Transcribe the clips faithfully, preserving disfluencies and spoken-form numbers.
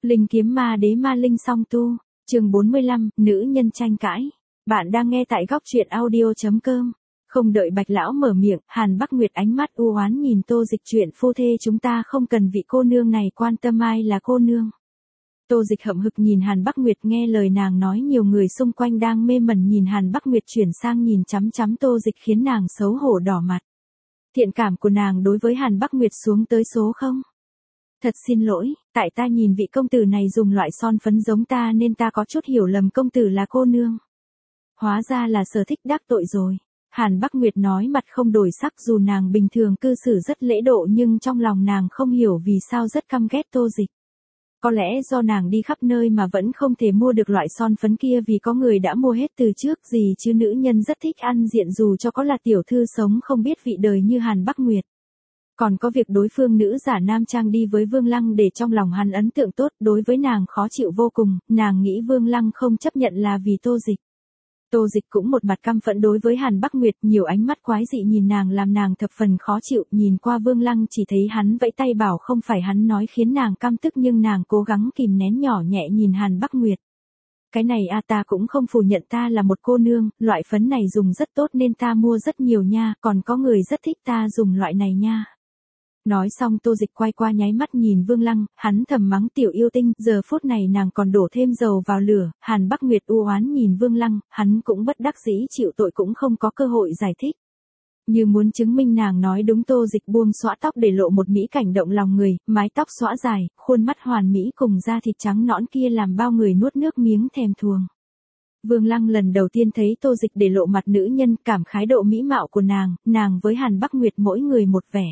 Linh kiếm ma đế ma linh song tu, chương bốn mươi lăm, nữ nhân tranh cãi. Bạn đang nghe tại góc truyện audio chấm com. Không đợi Bạch lão mở miệng, Hàn Bắc Nguyệt ánh mắt u oán nhìn Tô Dịch, chuyện phu thê chúng ta không cần vị cô nương này quan tâm ai là cô nương. Tô Dịch hậm hực nhìn Hàn Bắc Nguyệt, nghe lời nàng nói nhiều người xung quanh đang mê mẩn nhìn Hàn Bắc Nguyệt chuyển sang nhìn chắm chắm Tô Dịch khiến nàng xấu hổ đỏ mặt. Thiện cảm của nàng đối với Hàn Bắc Nguyệt xuống tới số không. Thật xin lỗi, tại ta nhìn vị công tử này dùng loại son phấn giống ta nên ta có chút hiểu lầm công tử là cô nương. Hóa ra là sở thích đắc tội rồi. Hàn Bắc Nguyệt nói mặt không đổi sắc, dù nàng bình thường cư xử rất lễ độ nhưng trong lòng nàng không hiểu vì sao rất căm ghét Tô Dịch. Có lẽ do nàng đi khắp nơi mà vẫn không thể mua được loại son phấn kia vì có người đã mua hết từ trước gì chứ, nữ nhân rất thích ăn diện dù cho có là tiểu thư sống không biết vị đời như Hàn Bắc Nguyệt. Còn có việc đối phương nữ giả nam trang đi với Vương Lăng để trong lòng hắn ấn tượng tốt, đối với nàng khó chịu vô cùng, nàng nghĩ Vương Lăng không chấp nhận là vì Tô Dịch. Tô Dịch cũng một mặt căm phẫn đối với Hàn Bắc Nguyệt, nhiều ánh mắt quái dị nhìn nàng làm nàng thập phần khó chịu, nhìn qua Vương Lăng chỉ thấy hắn vẫy tay bảo không phải hắn nói khiến nàng căm tức nhưng nàng cố gắng kìm nén nhỏ nhẹ nhìn Hàn Bắc Nguyệt. Cái này a ta cũng không phủ nhận ta là một cô nương, loại phấn này dùng rất tốt nên ta mua rất nhiều nha, còn có người rất thích ta dùng loại này nha. Nói xong Tô Dịch quay qua nháy mắt nhìn Vương Lăng, hắn thầm mắng tiểu yêu tinh, giờ phút này nàng còn đổ thêm dầu vào lửa. Hàn Bắc Nguyệt u oán nhìn Vương Lăng, hắn cũng bất đắc dĩ chịu tội cũng không có cơ hội giải thích. Như muốn chứng minh nàng nói đúng, Tô Dịch buông xõa tóc để lộ một mỹ cảnh động lòng người, mái tóc xõa dài, khuôn mắt hoàn mỹ cùng da thịt trắng nõn kia làm bao người nuốt nước miếng thèm thuồng. Vương Lăng lần đầu tiên thấy Tô Dịch để lộ mặt nữ nhân, cảm khái độ mỹ mạo của nàng, nàng với Hàn Bắc Nguyệt mỗi người một vẻ.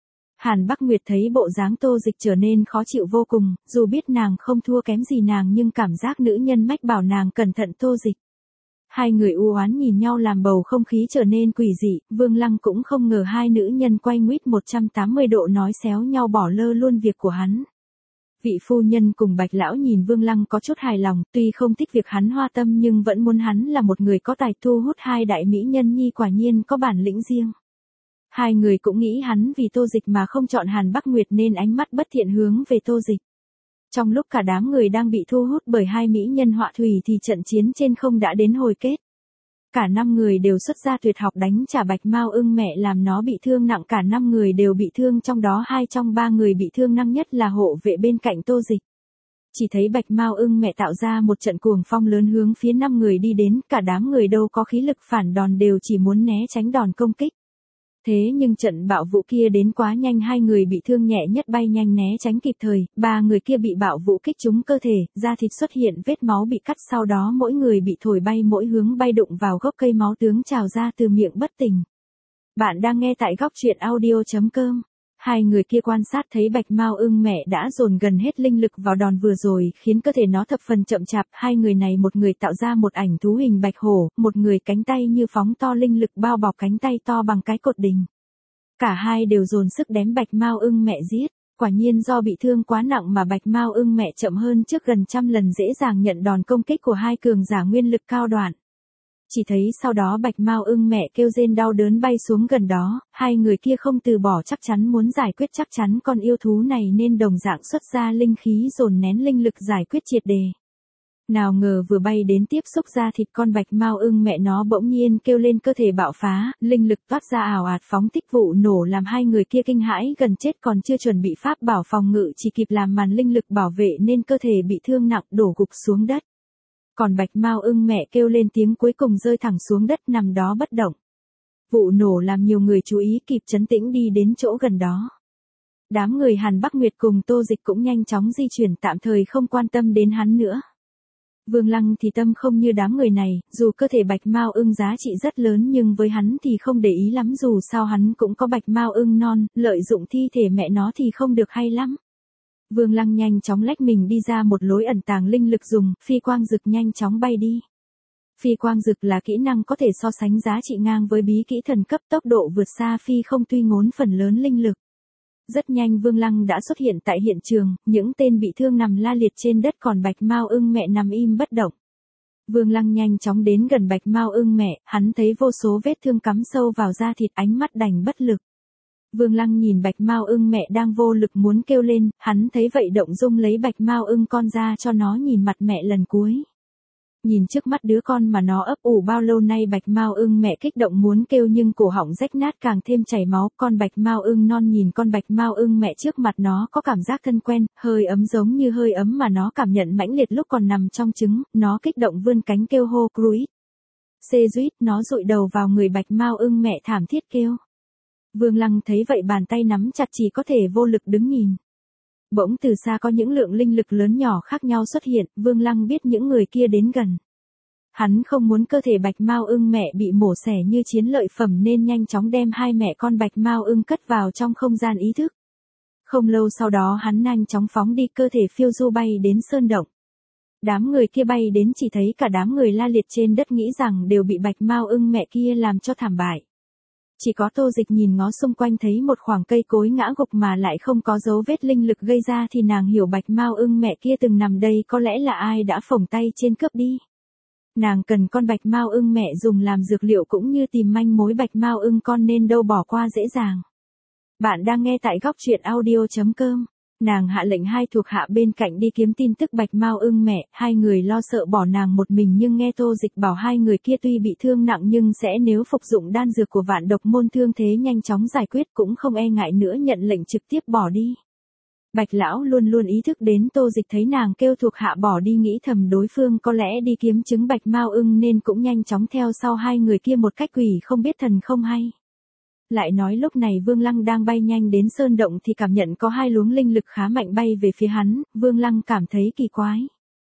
Hàn Bắc Nguyệt thấy bộ dáng Tô Dịch trở nên khó chịu vô cùng, dù biết nàng không thua kém gì nàng nhưng cảm giác nữ nhân mách bảo nàng cẩn thận Tô Dịch. Hai người u oán nhìn nhau làm bầu không khí trở nên quỷ dị, Vương Lăng cũng không ngờ hai nữ nhân quay nguýt một trăm tám mươi độ nói xéo nhau bỏ lơ luôn việc của hắn. Vị phu nhân cùng Bạch lão nhìn Vương Lăng có chút hài lòng, tuy không thích việc hắn hoa tâm nhưng vẫn muốn hắn là một người có tài thu hút hai đại mỹ nhân nhi, quả nhiên có bản lĩnh riêng. Hai người cũng nghĩ hắn vì Tô Dịch mà không chọn Hàn Bắc Nguyệt nên ánh mắt bất thiện hướng về Tô Dịch. Trong lúc cả đám người đang bị thu hút bởi hai mỹ nhân họa thủy thì trận chiến trên không đã đến hồi kết. Cả năm người đều xuất ra tuyệt học đánh trả Bạch Mao Ưng mẹ làm nó bị thương nặng, cả năm người đều bị thương, trong đó hai trong ba người bị thương nặng nhất là hộ vệ bên cạnh Tô Dịch. Chỉ thấy Bạch Mao Ưng mẹ tạo ra một trận cuồng phong lớn hướng phía năm người đi đến, cả đám người đâu có khí lực phản đòn, đều chỉ muốn né tránh đòn công kích. Thế nhưng trận bạo vũ kia đến quá nhanh, hai người bị thương nhẹ nhất bay nhanh né tránh kịp thời, ba người kia bị bạo vũ kích trúng cơ thể, da thịt xuất hiện vết máu bị cắt, sau đó mỗi người bị thổi bay mỗi hướng bay đụng vào gốc cây, máu tướng trào ra từ miệng bất tỉnh. Bạn đang nghe tại góc truyện audio chấm com. Hai người kia quan sát thấy Bạch Mao Ưng mẹ đã dồn gần hết linh lực vào đòn vừa rồi, khiến cơ thể nó thập phần chậm chạp. Hai người này, một người tạo ra một ảnh thú hình bạch hổ, một người cánh tay như phóng to linh lực bao bọc cánh tay to bằng cái cột đình. Cả hai đều dồn sức đếm Bạch Mao Ưng mẹ giết. Quả nhiên do bị thương quá nặng mà Bạch Mao Ưng mẹ chậm hơn trước gần trăm lần, dễ dàng nhận đòn công kích của hai cường giả nguyên lực cao đoạn. Chỉ thấy sau đó Bạch Mao Ưng mẹ kêu rên đau đớn bay xuống gần đó, hai người kia không từ bỏ, chắc chắn muốn giải quyết chắc chắn con yêu thú này nên đồng dạng xuất ra linh khí dồn nén linh lực giải quyết triệt đề. Nào ngờ vừa bay đến tiếp xúc da thịt con Bạch Mao Ưng mẹ, nó bỗng nhiên kêu lên, cơ thể bạo phá, linh lực toát ra ảo ạt phóng thích vụ nổ làm hai người kia kinh hãi gần chết, còn chưa chuẩn bị pháp bảo phòng ngự chỉ kịp làm màn linh lực bảo vệ nên cơ thể bị thương nặng đổ gục xuống đất. Còn Bạch Mao Ưng mẹ kêu lên tiếng cuối cùng rơi thẳng xuống đất nằm đó bất động. Vụ nổ làm nhiều người chú ý, kịp trấn tĩnh đi đến chỗ gần đó. Đám người Hàn Bắc Nguyệt cùng Tô Dịch cũng nhanh chóng di chuyển, tạm thời không quan tâm đến hắn nữa. Vương Lăng thì tâm không như đám người này, dù cơ thể Bạch Mao Ưng giá trị rất lớn nhưng với hắn thì không để ý lắm, dù sao hắn cũng có Bạch Mao Ưng non, lợi dụng thi thể mẹ nó thì không được hay lắm. Vương Lăng nhanh chóng lách mình đi ra một lối ẩn tàng linh lực, dùng phi quang dực nhanh chóng bay đi. Phi quang dực là kỹ năng có thể so sánh giá trị ngang với bí kỹ thần cấp, tốc độ vượt xa phi không tuy ngốn phần lớn linh lực. Rất nhanh Vương Lăng đã xuất hiện tại hiện trường, những tên bị thương nằm la liệt trên đất, còn Bạch Mao Ưng mẹ nằm im bất động. Vương Lăng nhanh chóng đến gần Bạch Mao Ưng mẹ, hắn thấy vô số vết thương cắm sâu vào da thịt, ánh mắt đành bất lực. Vương Lăng nhìn Bạch Mao Ưng mẹ đang vô lực muốn kêu lên, hắn thấy vậy động dung lấy Bạch Mao Ưng con ra cho nó nhìn mặt mẹ lần cuối. Nhìn trước mắt đứa con mà nó ấp ủ bao lâu nay, Bạch Mao Ưng mẹ kích động muốn kêu nhưng cổ họng rách nát càng thêm chảy máu. Con Bạch Mao Ưng non nhìn con Bạch Mao Ưng mẹ trước mặt, nó có cảm giác thân quen, hơi ấm giống như hơi ấm mà nó cảm nhận mãnh liệt lúc còn nằm trong trứng. Nó kích động vươn cánh kêu hô cruit. Xê duýt, nó dụi đầu vào người Bạch Mao Ưng mẹ thảm thiết kêu. Vương Lăng thấy vậy bàn tay nắm chặt, chỉ có thể vô lực đứng nhìn. Bỗng từ xa có những lượng linh lực lớn nhỏ khác nhau xuất hiện, Vương Lăng biết những người kia đến gần. Hắn không muốn cơ thể Bạch Mao Ưng mẹ bị mổ xẻ như chiến lợi phẩm nên nhanh chóng đem hai mẹ con Bạch Mao Ưng cất vào trong không gian ý thức. Không lâu sau đó hắn nhanh chóng phóng đi, cơ thể phiêu du bay đến sơn động. Đám người kia bay đến chỉ thấy cả đám người la liệt trên đất, nghĩ rằng đều bị Bạch Mao Ưng mẹ kia làm cho thảm bại. Chỉ có Tô Dịch nhìn ngó xung quanh thấy một khoảng cây cối ngã gục mà lại không có dấu vết linh lực gây ra thì nàng hiểu Bạch Mao Ưng mẹ kia từng nằm đây, có lẽ là ai đã phổng tay trên cướp đi. Nàng cần con Bạch Mao Ưng mẹ dùng làm dược liệu cũng như tìm manh mối Bạch Mao Ưng con nên đâu bỏ qua dễ dàng. Bạn đang nghe tại góc truyện audio chấm com. Nàng hạ lệnh hai thuộc hạ bên cạnh đi kiếm tin tức Bạch Mao Ưng mẹ, hai người lo sợ bỏ nàng một mình nhưng nghe Tô Dịch bảo hai người kia tuy bị thương nặng nhưng sẽ nếu phục dụng đan dược của Vạn Độc môn thương thế nhanh chóng giải quyết, cũng không e ngại nữa nhận lệnh trực tiếp bỏ đi. Bạch lão luôn luôn ý thức đến Tô Dịch thấy nàng kêu thuộc hạ bỏ đi nghĩ thầm đối phương có lẽ đi kiếm trứng Bạch Mao Ưng nên cũng nhanh chóng theo sau hai người kia một cách quỷ không biết thần không hay. Lại nói lúc này Vương Lăng đang bay nhanh đến sơn động thì cảm nhận có hai luống linh lực khá mạnh bay về phía hắn, Vương Lăng cảm thấy kỳ quái.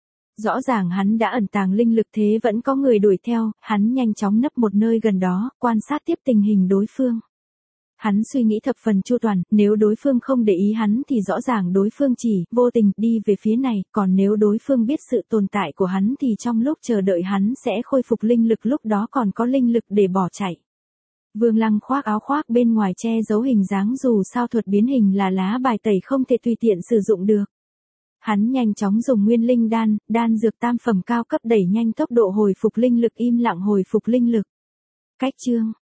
Rõ ràng hắn đã ẩn tàng linh lực thế vẫn có người đuổi theo, hắn nhanh chóng nấp một nơi gần đó, quan sát tiếp tình hình đối phương. Hắn suy nghĩ thập phần chu toàn, nếu đối phương không để ý hắn thì rõ ràng đối phương chỉ vô tình đi về phía này, còn nếu đối phương biết sự tồn tại của hắn thì trong lúc chờ đợi hắn sẽ khôi phục linh lực, lúc đó còn có linh lực để bỏ chạy. Vương Lăng khoác áo khoác bên ngoài che giấu hình dáng, dù sao thuật biến hình là lá bài tẩy không thể tùy tiện sử dụng được. Hắn nhanh chóng dùng nguyên linh đan, đan dược tam phẩm cao cấp đẩy nhanh tốc độ hồi phục linh lực, im lặng hồi phục linh lực. Cách chương